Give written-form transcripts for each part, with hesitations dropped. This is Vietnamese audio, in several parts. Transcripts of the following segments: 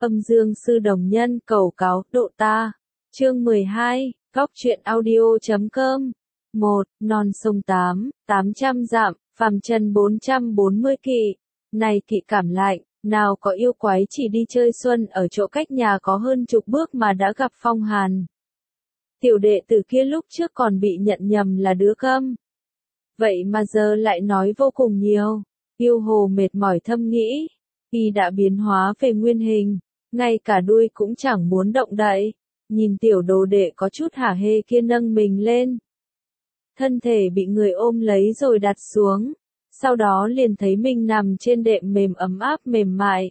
Âm dương sư đồng nhân cầu cáo độ ta. Chương 12, Góc truyện audio.com. 1. Non sông 800 dặm, phàm trần 440 kỵ. Này kỵ cảm lạnh, nào có yêu quái chỉ đi chơi xuân ở chỗ cách nhà có hơn chục bước mà đã gặp phong hàn. Tiểu đệ tử kia lúc trước còn bị nhận nhầm là đứa câm. Vậy mà giờ lại nói vô cùng nhiều. Yêu hồ mệt mỏi thâm nghĩ. Y đã biến hóa về nguyên hình, ngay cả đuôi cũng chẳng muốn động đậy. Nhìn tiểu đồ đệ có chút hả hê kia nâng mình lên. Thân thể bị người ôm lấy rồi đặt xuống. Sau đó liền thấy mình nằm trên đệm mềm ấm áp mềm mại.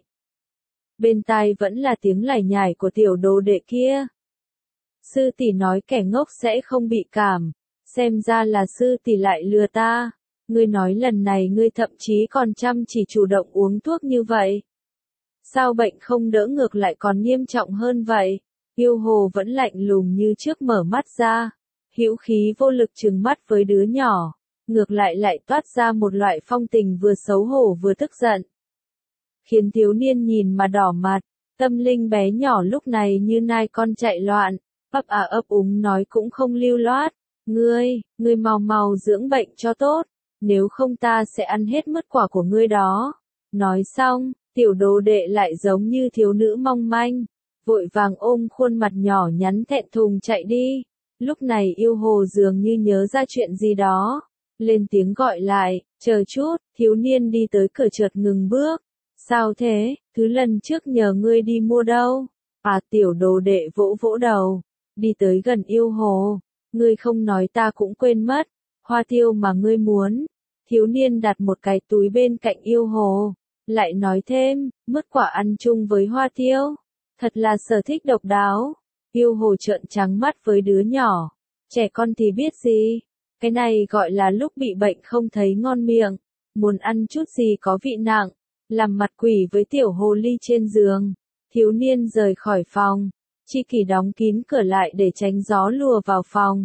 Bên tai vẫn là tiếng lải nhải của tiểu đồ đệ kia. Sư tỷ nói kẻ ngốc sẽ không bị cảm. Xem ra là sư tỷ lại lừa ta. Ngươi nói lần này ngươi thậm chí còn chăm chỉ chủ động uống thuốc như vậy. Sao bệnh không đỡ ngược lại còn nghiêm trọng hơn vậy? Yêu hồ vẫn lạnh lùng như trước mở mắt ra. Hữu khí vô lực trừng mắt với đứa nhỏ. Ngược lại toát ra một loại phong tình vừa xấu hổ vừa tức giận. Khiến thiếu niên nhìn mà đỏ mặt. Tâm linh bé nhỏ lúc này như nai con chạy loạn. Ấp ấp úng nói cũng không lưu loát. Ngươi mau dưỡng bệnh cho tốt. Nếu không ta sẽ ăn hết mứt quả của ngươi đó. Nói xong, tiểu đồ đệ lại giống như thiếu nữ mong manh. Vội vàng ôm khuôn mặt nhỏ nhắn thẹn thùng chạy đi. Lúc này yêu hồ dường như nhớ ra chuyện gì đó. Lên tiếng gọi lại, chờ chút, thiếu niên đi tới cửa chợt ngừng bước. Sao thế, thứ lần trước nhờ ngươi đi mua đâu? Tiểu đồ đệ vỗ đầu. Đi tới gần yêu hồ. Ngươi không nói ta cũng quên mất. Hoa tiêu mà ngươi muốn. Thiếu niên đặt một cái túi bên cạnh yêu hồ. Lại nói thêm, mứt quả ăn chung với hoa tiêu. Thật là sở thích độc đáo. Yêu hồ trợn trắng mắt với đứa nhỏ. Trẻ con thì biết gì. Cái này gọi là lúc bị bệnh không thấy ngon miệng. Muốn ăn chút gì có vị nặng. Làm mặt quỷ với tiểu hồ ly trên giường. Thiếu niên rời khỏi phòng. Chi Kỳ đóng kín cửa lại để tránh gió lùa vào phòng.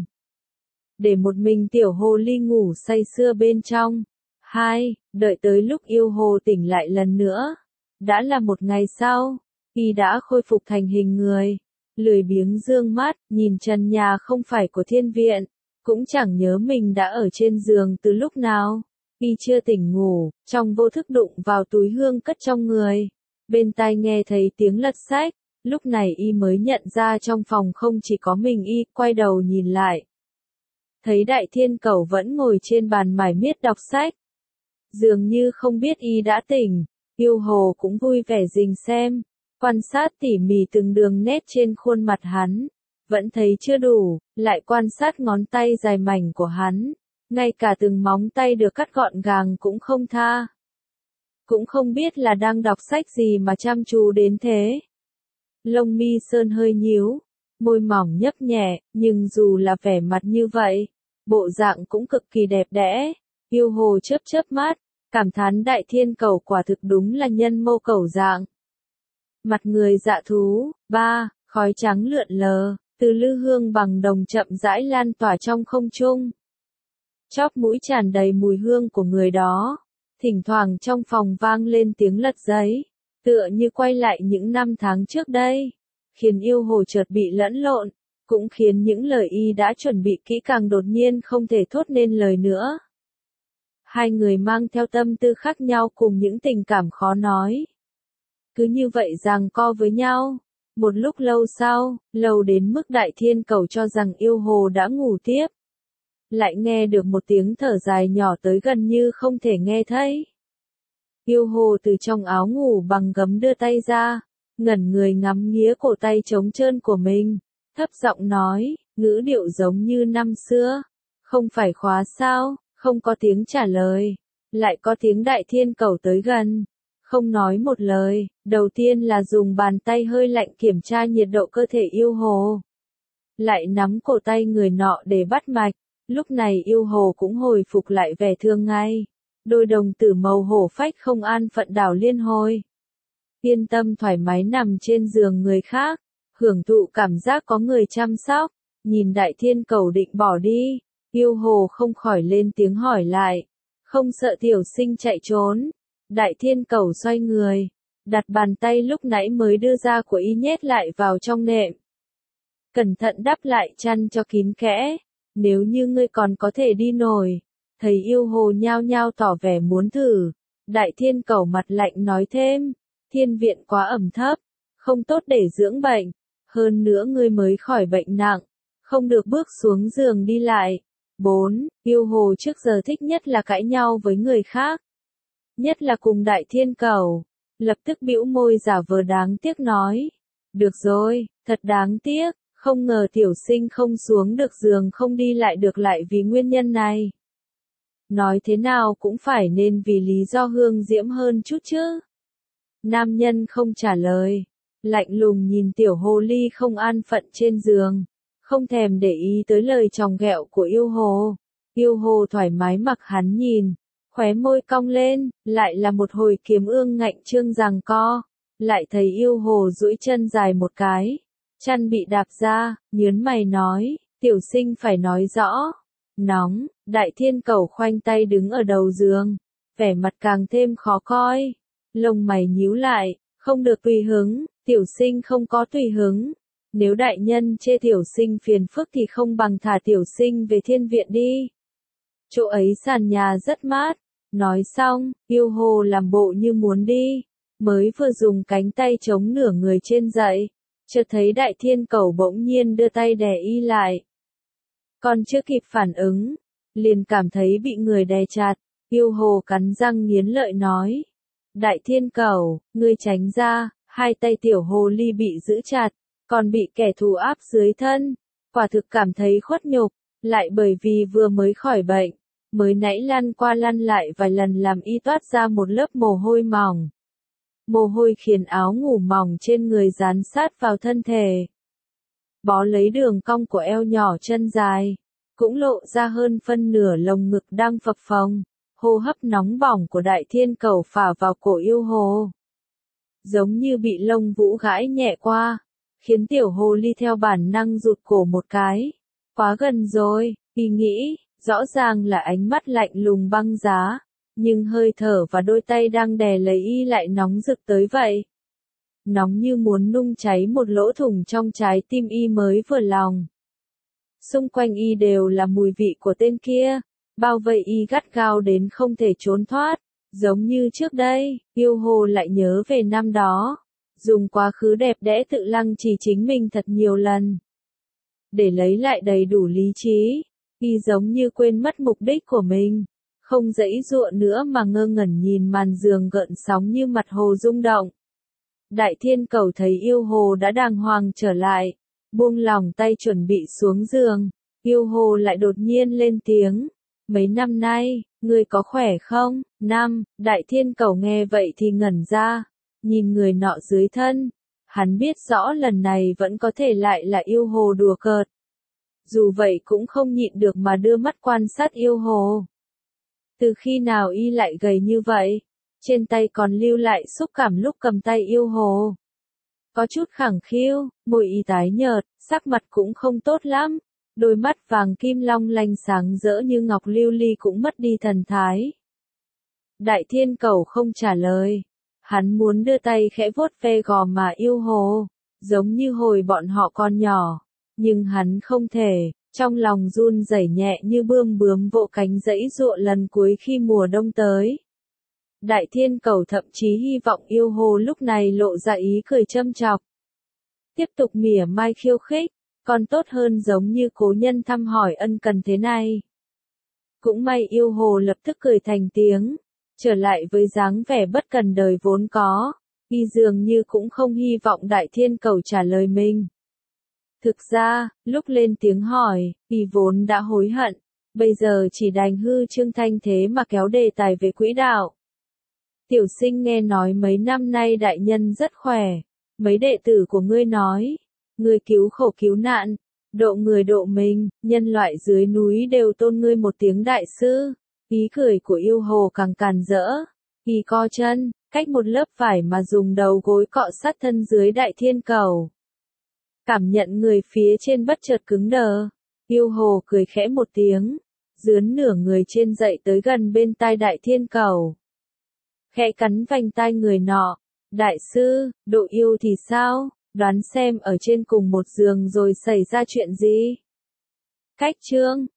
Để một mình tiểu hồ ly ngủ say sưa bên trong. 2. Đợi tới lúc yêu hồ tỉnh lại lần nữa. Đã là một ngày sau. Y đã khôi phục thành hình người. Lười biếng dương mắt, nhìn trần nhà không phải của thiên viện. Cũng chẳng nhớ mình đã ở trên giường từ lúc nào. Y chưa tỉnh ngủ, trong vô thức đụng vào túi hương cất trong người. Bên tai nghe thấy tiếng lật sách. Lúc này Y mới nhận ra trong phòng không chỉ có mình Y, quay đầu nhìn lại. Thấy Đại Thiên Cẩu vẫn ngồi trên bàn mải miết đọc sách. Dường như không biết Y đã tỉnh, yêu hồ cũng vui vẻ rình xem, quan sát tỉ mỉ từng đường nét trên khuôn mặt hắn. Vẫn thấy chưa đủ, lại quan sát ngón tay dài mảnh của hắn, ngay cả từng móng tay được cắt gọn gàng cũng không tha. Cũng không biết là đang đọc sách gì mà chăm chú đến thế. Lông mi sơn hơi nhíu, môi mỏng nhấp nhẹ, nhưng dù là vẻ mặt như vậy, bộ dạng cũng cực kỳ đẹp đẽ. Yêu hồ chớp mắt, cảm thán Đại Thiên Cẩu quả thực đúng là nhân mô cẩu dạng. Mặt người dạ thú. 3. Khói trắng lượn lờ, từ lư hương bằng đồng chậm rãi lan tỏa trong không trung. Chóp mũi tràn đầy mùi hương của người đó. Thỉnh thoảng trong phòng vang lên tiếng lật giấy, tựa như quay lại những năm tháng trước đây. Khiến yêu hồ chợt bị lẫn lộn, cũng khiến những lời Y đã chuẩn bị kỹ càng đột nhiên không thể thốt nên lời nữa. Hai người mang theo tâm tư khác nhau cùng những tình cảm khó nói. Cứ như vậy giằng co với nhau. Một lúc lâu sau, lâu đến mức Đại Thiên Cẩu cho rằng yêu hồ đã ngủ tiếp. Lại nghe được một tiếng thở dài nhỏ tới gần như không thể nghe thấy. Yêu hồ từ trong áo ngủ bằng gấm đưa tay ra, ngẩn người ngắm nghía cổ tay trống trơn của mình, thấp giọng nói, ngữ điệu giống như năm xưa. Không phải khóa sao? Không có tiếng trả lời. Lại có tiếng Đại Thiên Cẩu tới gần. Không nói một lời, đầu tiên là dùng bàn tay hơi lạnh kiểm tra nhiệt độ cơ thể yêu hồ. Lại nắm cổ tay người nọ để bắt mạch. Lúc này yêu hồ cũng hồi phục lại vẻ thường ngày. Đôi đồng tử màu hổ phách không an phận đảo liên hồi. Yên tâm thoải mái nằm trên giường người khác, hưởng thụ cảm giác có người chăm sóc. Nhìn Đại Thiên Cẩu định bỏ đi, yêu hồ không khỏi lên tiếng hỏi lại. Không sợ tiểu sinh chạy trốn. Đại Thiên Cẩu xoay người, đặt bàn tay lúc nãy mới đưa ra của y nhét lại vào trong nệm. Cẩn thận đắp lại chăn cho kín kẽ, nếu như ngươi còn có thể đi nổi. Thầy yêu hồ nhao nhao tỏ vẻ muốn thử. Đại thiên cẩu mặt lạnh nói thêm, thiên viện quá ẩm thấp, không tốt để dưỡng bệnh. Hơn nữa ngươi mới khỏi bệnh nặng, không được bước xuống giường đi lại. 4. Yêu hồ trước giờ thích nhất là cãi nhau với người khác. Nhất là cùng đại thiên cẩu. Lập tức bĩu môi giả vờ đáng tiếc nói. Được rồi, thật đáng tiếc, không ngờ tiểu sinh không xuống được giường không đi lại được lại vì nguyên nhân này. Nói thế nào cũng phải nên vì lý do hương diễm hơn chút chứ. Nam nhân không trả lời, lạnh lùng nhìn tiểu hồ ly không an phận trên giường, không thèm để ý tới lời chòng ghẹo của yêu hồ. Yêu hồ thoải mái mặc hắn nhìn, khóe môi cong lên, lại là một hồi kiếm ương ngạnh trương giằng co, lại thấy yêu hồ duỗi chân dài một cái, chăn bị đạp ra, nhớn mày nói, tiểu sinh phải nói rõ. Nóng, đại thiên cẩu khoanh tay đứng ở đầu giường, vẻ mặt càng thêm khó coi, lông mày nhíu lại, không được tùy hứng, tiểu sinh không có tùy hứng. Nếu đại nhân chê tiểu sinh phiền phức thì không bằng thả tiểu sinh về thiên viện đi. Chỗ ấy sàn nhà rất mát. Nói xong, yêu hồ làm bộ như muốn đi, mới vừa dùng cánh tay chống nửa người trên dậy, chợt thấy đại thiên cẩu bỗng nhiên đưa tay đè y lại. Còn chưa kịp phản ứng, liền cảm thấy bị người đè chặt, yêu hồ cắn răng nghiến lợi nói. Đại thiên cẩu, ngươi tránh ra, hai tay tiểu hồ ly bị giữ chặt, còn bị kẻ thù áp dưới thân, quả thực cảm thấy khuất nhục, lại bởi vì vừa mới khỏi bệnh, mới nãy lăn qua lăn lại vài lần làm y toát ra một lớp mồ hôi mỏng. Mồ hôi khiến áo ngủ mỏng trên người dán sát vào thân thể. Bó lấy đường cong của eo nhỏ chân dài, cũng lộ ra hơn phân nửa lồng ngực đang phập phồng, hô hấp nóng bỏng của đại thiên cẩu phả vào cổ yêu hồ. Giống như bị lông vũ gãi nhẹ qua, khiến tiểu hồ ly theo bản năng rụt cổ một cái. Quá gần rồi, y nghĩ, rõ ràng là ánh mắt lạnh lùng băng giá, nhưng hơi thở và đôi tay đang đè lấy y lại nóng rực tới vậy. Nóng như muốn nung cháy một lỗ thủng trong trái tim y mới vừa lòng. Xung quanh y đều là mùi vị của tên kia, bao vây y gắt gao đến không thể trốn thoát. Giống như trước đây, yêu hồ lại nhớ về năm đó, dùng quá khứ đẹp đẽ tự lăng trì chính mình thật nhiều lần. Để lấy lại đầy đủ lý trí, y giống như quên mất mục đích của mình, không giãy giụa nữa mà ngơ ngẩn nhìn màn giường gợn sóng như mặt hồ rung động. Đại thiên cẩu thấy yêu hồ đã đàng hoàng trở lại, buông lỏng tay chuẩn bị xuống giường, yêu hồ lại đột nhiên lên tiếng. Mấy năm nay, ngươi có khỏe không? Đại thiên cẩu nghe vậy thì ngẩn ra, nhìn người nọ dưới thân. Hắn biết rõ lần này vẫn có thể lại là yêu hồ đùa cợt. Dù vậy cũng không nhịn được mà đưa mắt quan sát yêu hồ. Từ khi nào y lại gầy như vậy? Trên tay còn lưu lại xúc cảm lúc cầm tay yêu hồ. Có chút khẳng khiu, môi y tái nhợt, sắc mặt cũng không tốt lắm. Đôi mắt vàng kim long lanh sáng rỡ như ngọc lưu ly cũng mất đi thần thái. Đại thiên cẩu không trả lời. Hắn muốn đưa tay khẽ vuốt ve gò má yêu hồ, giống như hồi bọn họ còn nhỏ. Nhưng hắn không thể, trong lòng run rẩy nhẹ như bươm bướm vỗ cánh giãy giụa lần cuối khi mùa đông tới. Đại thiên cẩu thậm chí hy vọng yêu hồ lúc này lộ ra ý cười châm chọc. Tiếp tục mỉa mai khiêu khích, còn tốt hơn giống như cố nhân thăm hỏi ân cần thế này. Cũng may yêu hồ lập tức cười thành tiếng, trở lại với dáng vẻ bất cần đời vốn có, y dường như cũng không hy vọng đại thiên cẩu trả lời mình. Thực ra, lúc lên tiếng hỏi, y vốn đã hối hận, bây giờ chỉ đành hư trương thanh thế mà kéo đề tài về quỹ đạo. Tiểu sinh nghe nói mấy năm nay đại nhân rất khỏe, mấy đệ tử của ngươi nói, ngươi cứu khổ cứu nạn, độ người độ mình, nhân loại dưới núi đều tôn ngươi một tiếng đại sư. Ý cười của yêu hồ càng càn rỡ, y co chân, cách một lớp vải mà dùng đầu gối cọ sát thân dưới đại thiên cẩu. Cảm nhận người phía trên bất chợt cứng đờ, yêu hồ cười khẽ một tiếng, dướn nửa người trên dậy tới gần bên tai đại thiên cẩu. Khẽ cắn vành tai người nọ, Đại sư, độ yêu thì sao? Đoán xem ở trên cùng một giường rồi xảy ra chuyện gì? Cách chương